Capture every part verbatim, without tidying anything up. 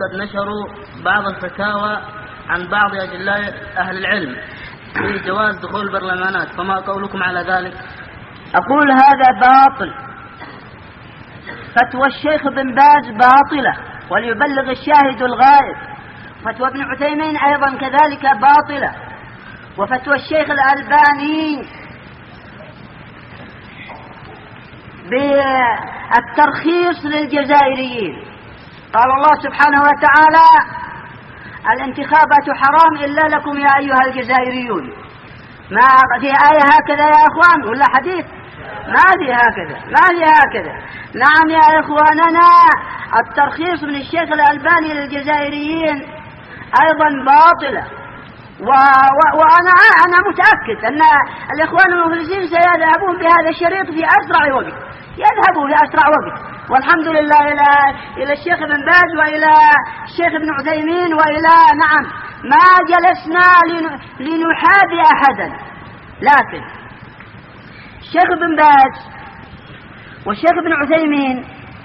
قد نشروا بعض الفتاوى عن بعض أجلاء أهل العلم في جواز دخول البرلمانات، فما قولكم على ذلك؟ أقول هذا باطل، فتوى الشيخ بن باز باطلة وليبلغ الشاهد الغائب، فتوى ابن عثيمين أيضا كذلك باطلة، وفتوى الشيخ الألباني بالترخيص للجزائريين. قال الله سبحانه وتعالى: الانتخابات حرام إلا لكم يا أيها الجزائريون. ما في آية هكذا يا أخوان ولا حديث؟ ما في هكذا، ما في هكذا. نعم يا إخواننا، الترخيص من الشيخ الألباني للجزائريين أيضا باطلة، و... و... وأنا أنا متأكد أن الإخوان المفلسين سيذهبون بهذا الشريط في أسرع وقت، يذهبوا في أسرع وقت، والحمد لله إلى إلى الشيخ بن باز وإلى الشيخ ابن عثيمين وإلى نعم ما جلسنا لن... لنحابي أحدا، لكن الشيخ بن باز والشيخ ابن عثيمين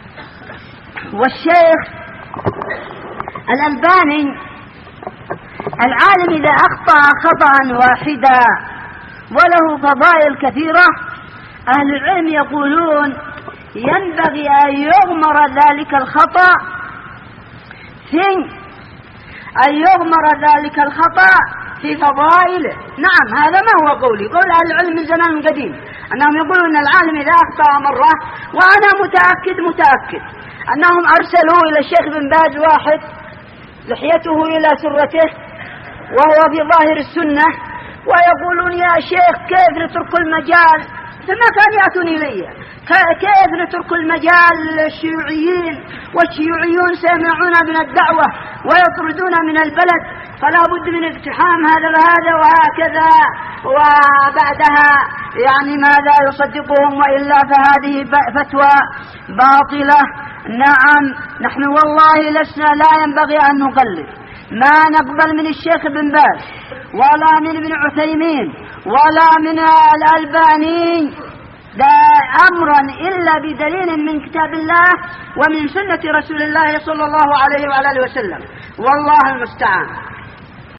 والشيخ الألباني، العالم إذا أخطأ خطأ واحدا وله فضائل كثيرة، أهل العلم يقولون ينبغي أن يغمر ذلك الخطأ في أن يغمر ذلك الخطأ في فضائله. نعم، هذا ما هو قولي، قول أهل العلم من زمان قديم، أنهم يقولون أن العالم إذا أخطأ مرة، وأنا متأكد متأكد أنهم أرسلوا إلى الشيخ بن باز واحد لحيته إلى سرته وهو في ظاهر السنة، ويقولون يا شيخ كيف نترك المجال، فما كان يأتون إلي، كيف نترك المجال للشيوعيين، والشيوعيون سيمنعون من الدعوة ويطردون من البلد، فلا بد من اقتحام هذا وهذا وهكذا، وبعدها يعني ماذا يصدقهم، وإلا فهذه فتوى باطلة. نعم، نحن والله لسنا لا ينبغي أن نقلد، ما نقبل من الشيخ بن باز ولا من ابن عثيمين ولا من الألباني أمرا إلا بدليل من كتاب الله ومن سنة رسول الله صلى الله عليه وعلى آله وسلم، والله المستعان.